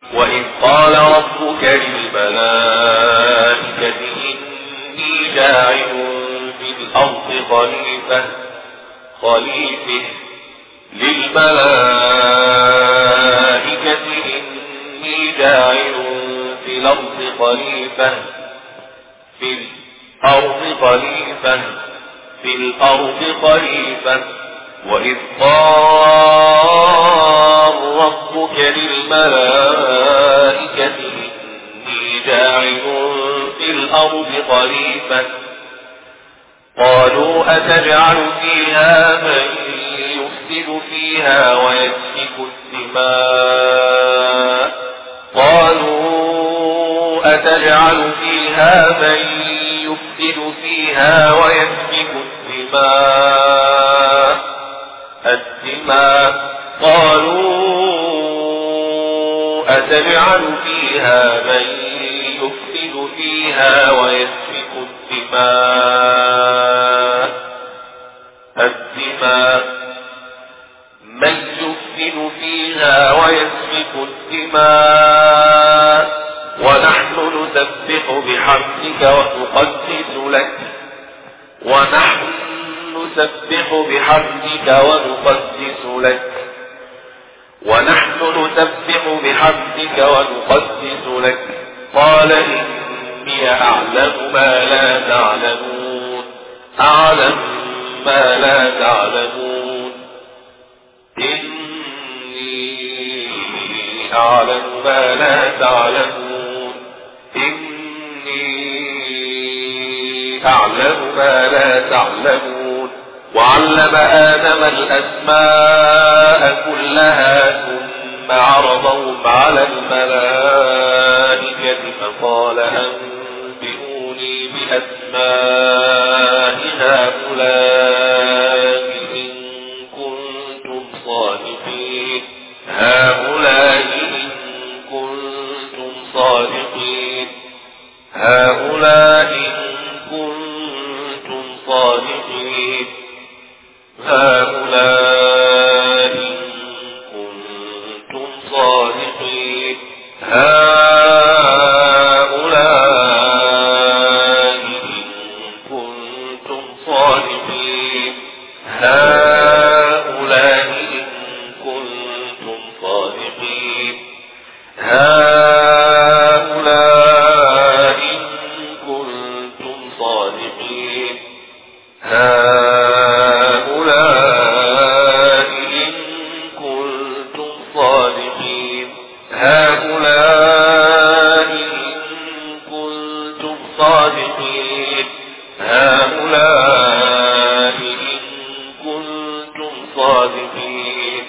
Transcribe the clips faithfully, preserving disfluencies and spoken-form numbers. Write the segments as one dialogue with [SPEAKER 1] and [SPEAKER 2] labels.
[SPEAKER 1] وإذ قال ربك للملائكة إني جاعل في الأرض خليفة خليفة للملائكة إني جاعل في الأرض خليفة في الأرض خليفة في الأرض خليفة وإذ قال ربك للملائكة إني جاعل في الأرض خليفة قالوا أتجعل فيها من يفسد فيها ويسفك الدماء قالوا أتجعل فيها من يفسد فيها ويسفك الدماء الدماء قالوا أتجعل فيها من يفسد فيها ويسفك الدماء الدماء من يفسد فيها ويسفك الدماء ونحن نسبح بحمدك ونقدس لك ونحن نسبح بحمدك ونقدس لك ونحن نسبح بحمدك ونقدس لك قال إني أعلم ما لا تعلمون أعلم ما لا تعلمون إني أعلم ما لا تعلمون إني أعلم ما لا تعلمون وعلم آدم الأسماء كلها ثم عرضهم على الملائكة فقال أنبئوني بأسماء هؤلاء إن كنتم صادقين هؤلاء إن كنتم صادقين هؤلاء إن كنتم صادقين هؤلاء إن كنتم صادقين هؤلاء إن كنتم صادقين هؤلاء إن كنتم صادقين هؤلاء إن كنتم صادقين هؤلاء إن كنتم صادقين هؤلاء إن كنتم صادقين هؤلاء إن كنتم صادقين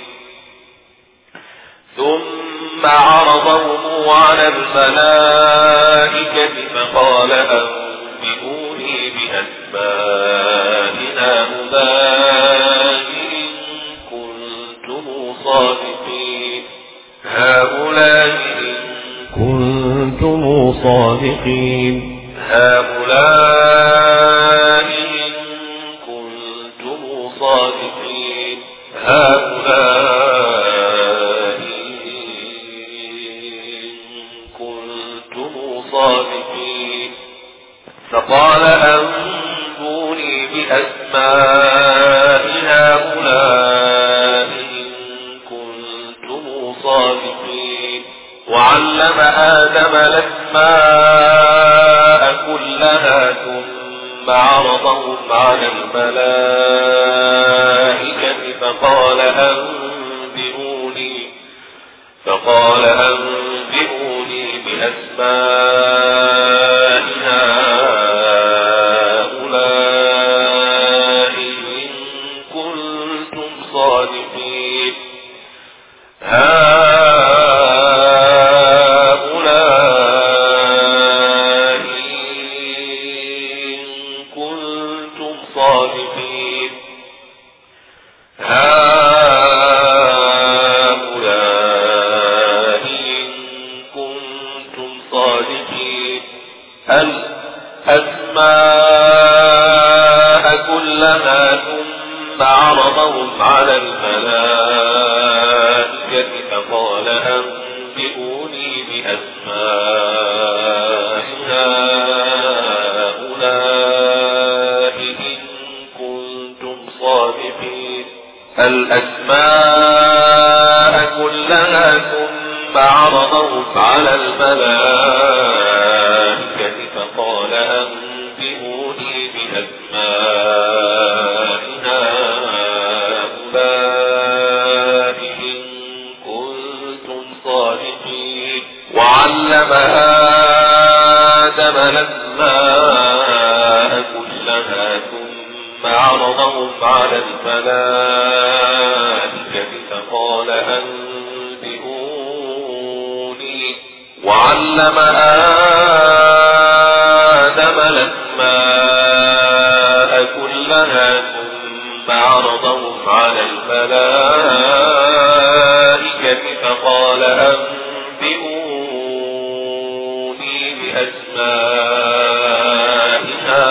[SPEAKER 1] ثم عرضهم على الملائكة فقال أنبئوني بأسماء هؤلاء إن كنتم صادقين هؤلاء إن كنتم صادقين هؤلاء إن كنتم صادقين هؤلاء إن كنتم صادقين فقال أنبئوني بأسماء هؤلاء إن كنتم صادقين وعلم آدم الأسماء كلها ثم عرضهم على الملائكة فقال أنبئوني فقال أنبئوني بأسماء هؤلاء إن كنتم صادقين هؤلاء إن كنتم صادقين هؤلاء إن كنتم صادقين الأسماء كلها ثم عرضهم على الملائكة فقال أنبئوني بأسماء هؤلاء إن كنتم صادقين الأسماء كلها ثم عرضهم على الملائكة فقال أنبئوني بأسماء هؤلاء إن كنتم صادقين وعلم آدم الأسماء كلها ثم عرضهم على الملائكة فقال أنبئوني وعلم آدم الأسماء كلها ثم عرضهم على الملائكة فقال أنبئوني بأسماء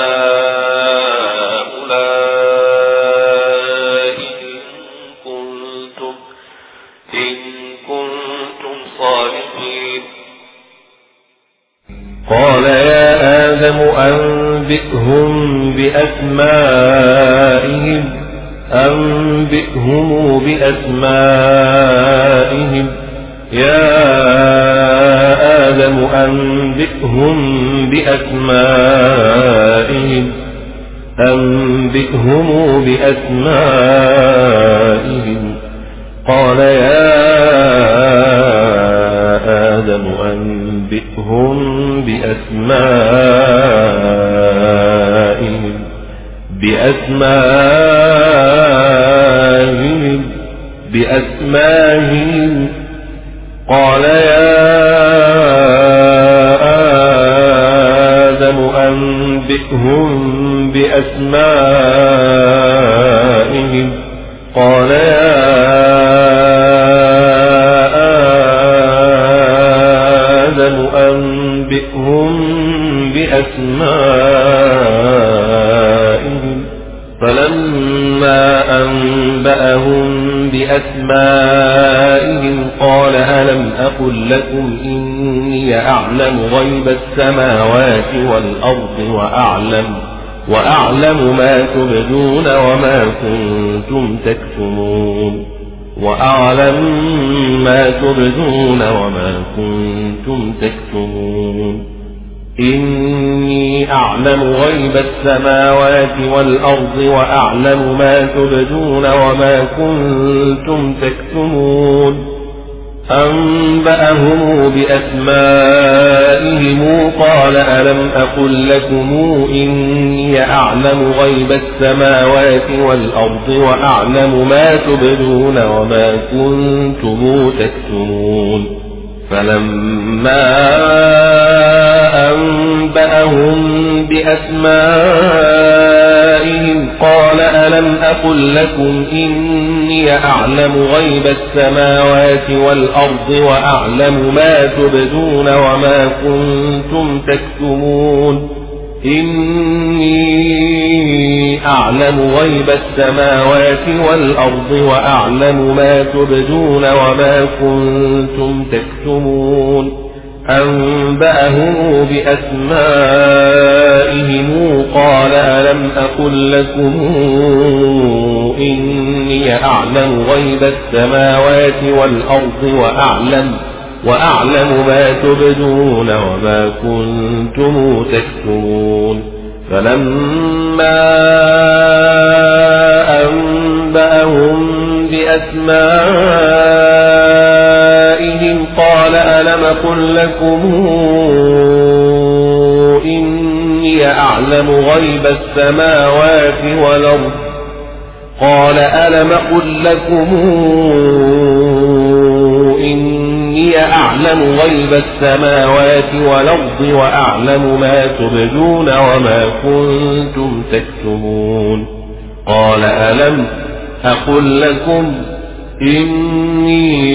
[SPEAKER 1] هؤلاء إن كنتم إن كنتم صادقين
[SPEAKER 2] قال يا آدم أنبئهم بأسمائهم أنبئهم بأسمائهم يا آدم أنبئهم بأسمائهم أنبئهم بأسمائهم قال يا آدم أنبئهم بأسمائهم بأسمائهم بأسمائهم قال يا آدم أنبئهم بأسمائهم قال يا آدم أنبئهم بأسمائهم فلما أنبأهم بأسمائهم قال ألم أقل لكم إني أعلم غيب السماوات والأرض وأعلم وأعلم ما تبدون وما كنتم تكتمون وأعلم ما تبدون وما كنتم تكتمون إني أعلم غيب السماوات والأرض وأعلم ما تبدون وما كنتم تكتمون أنبأهم بأسمائهم قال ألم أقل لكم إني أعلم غيب السماوات والأرض وأعلم ما تبدون وما كنتم تكتمون فلما أنبأهم بأسمائهم قال ألم أقل لكم إني أعلم غيب السماوات والأرض وأعلم ما تبدون وما كنتم تكتمون إني أعلم غيب السماوات والأرض وأعلم ما تبدون وما كنتم تكتمون أنبأهم بأسمائهم قال ألم أقل لكم إني أعلم غيب السماوات والأرض وأعلم وأعلم ما تبدون وما كنتم تكتمون فلما أنبأهم بأسمائهم قال ألم أقل لكم إني أعلم غيب السماوات والأرض قال ألم أقل لكم إني أعلم غيب السماوات والأرض وأعلم ما تبدون وما كنتم تكتمون قال ألم أقل لكم إني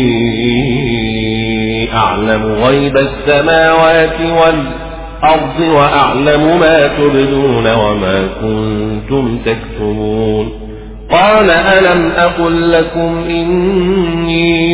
[SPEAKER 2] أعلم غيب السماوات والأرض وأعلم ما تبدون وما كنتم تكتمون قال ألم أقل لكم إني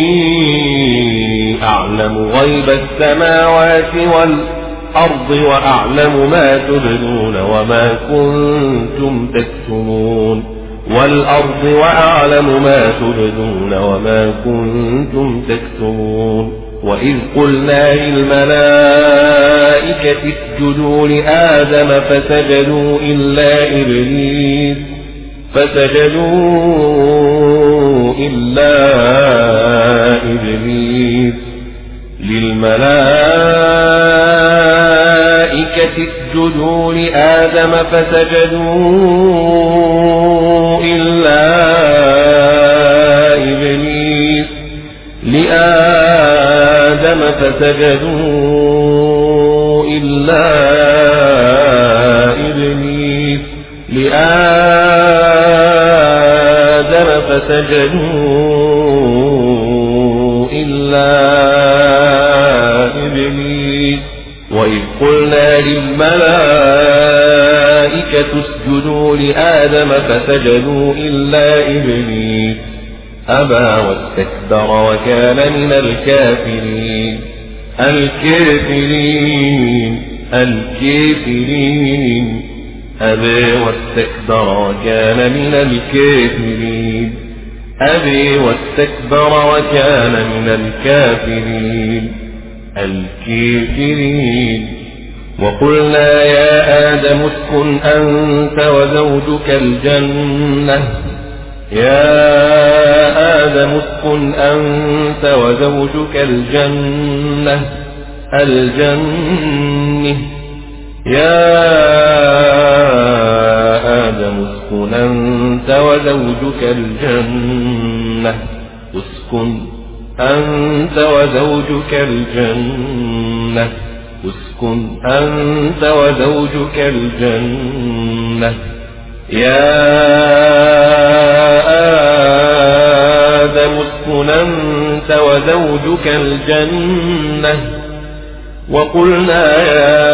[SPEAKER 2] أعلم غيب السماوات والأرض وأعلم ما تبدون وما كنتم تكتمون والأرض وأعلم ما تبدون وما كنتم تكتمون وإذ قلنا للملائكة اسجدوا لآدم فسجدوا إلا إبليس فسجدوا إلا إبليس للملائكة اسجدوا لآدم فسجدوا إلا إبليس لآدم فسجدوا إلا إبليس لآدم فسجدوا إلا إبليس وإذ قلنا للملائكة اسجدوا لآدم فسجدوا إلا إبليس أبى واستكبر وكان من الكافرين الكافرين الكافرين أبى واستكبر وكان من الكافرين أبى واستكبر وكان من الكافرين الكافرين وقلنا يا آدم اسكن أنت وزوجك الجنة يا آدم اسكن أنت وزوجك الجنة الجنة يا آدم اسكن أنت وزوجك الجنة اسكن أنت وزوجك الجنة اسكن أنت وزوجك الجنة يا آدم اسكن أنت وزوجك الجنة وقلنا يا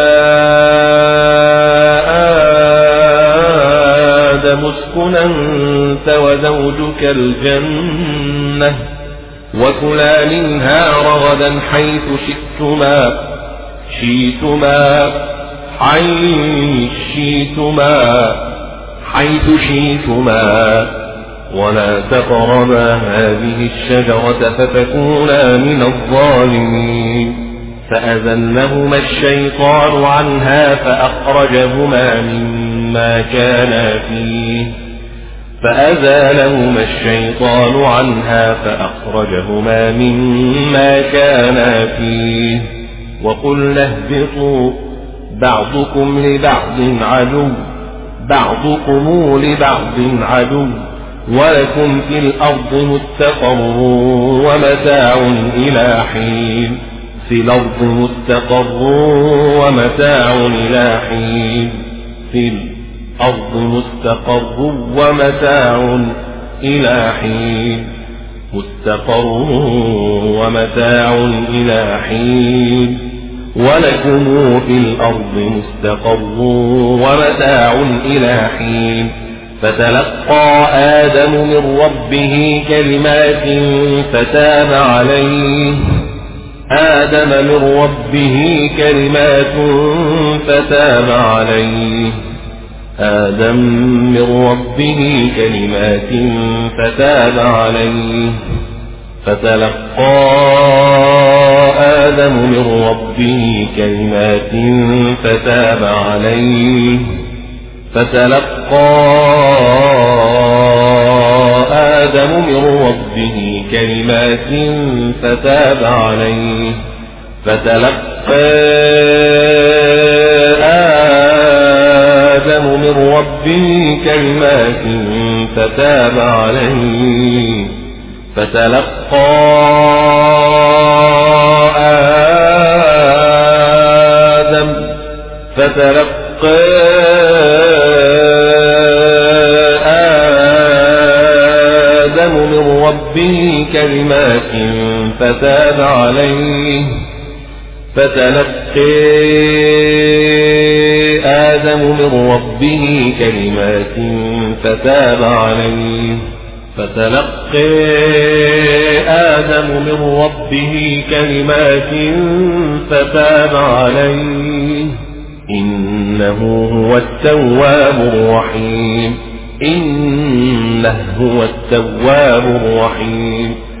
[SPEAKER 2] آدم اسكن أنت وزوجك الجنة وكلا منها رغدا حيث شئتما شئتما حيث شئتما حيث شئتما ولا تقربا هذه الشجرة فتكونا من الظالمين فأزلهما الشيطان عنها فأخرجهما مما كانا فيه فأزالهما الشيطان عنها فأخرجهما مما كانا فيه وقلنا اهبطوا بعضكم لبعض عدو بعضكم لبعض عدو ولكم في الأرض مستقر ومتاع إلى حين في الأرض مستقر ومتاع إلى حين في الأرض مستقر ومتاع إلى حين مستقر ومتاع إلى حين ولكم في الأرض مستقر ومتاع إلى حين فتلقى آدم من ربه كلمات فتاب عليه آدم من ربه كلمات فتاب عليه آدم من ربه كلمات فتاب عليه فتلقى آدم من ربه كلمات فتاب عليه فتلقى آدم من ربه كلمات فتاب عليه فتلقى آدم من ربه كلمات فتاب عليه فتلقى آدم فتلقى آدم من ربه كلمات فتاب عليه فتلقى آدم من ربه كلمات فتاب عليه فتلقى آدم من ربه كلمات فتاب عليه إنه هو التواب الرحيم إنه هو التواب الرحيم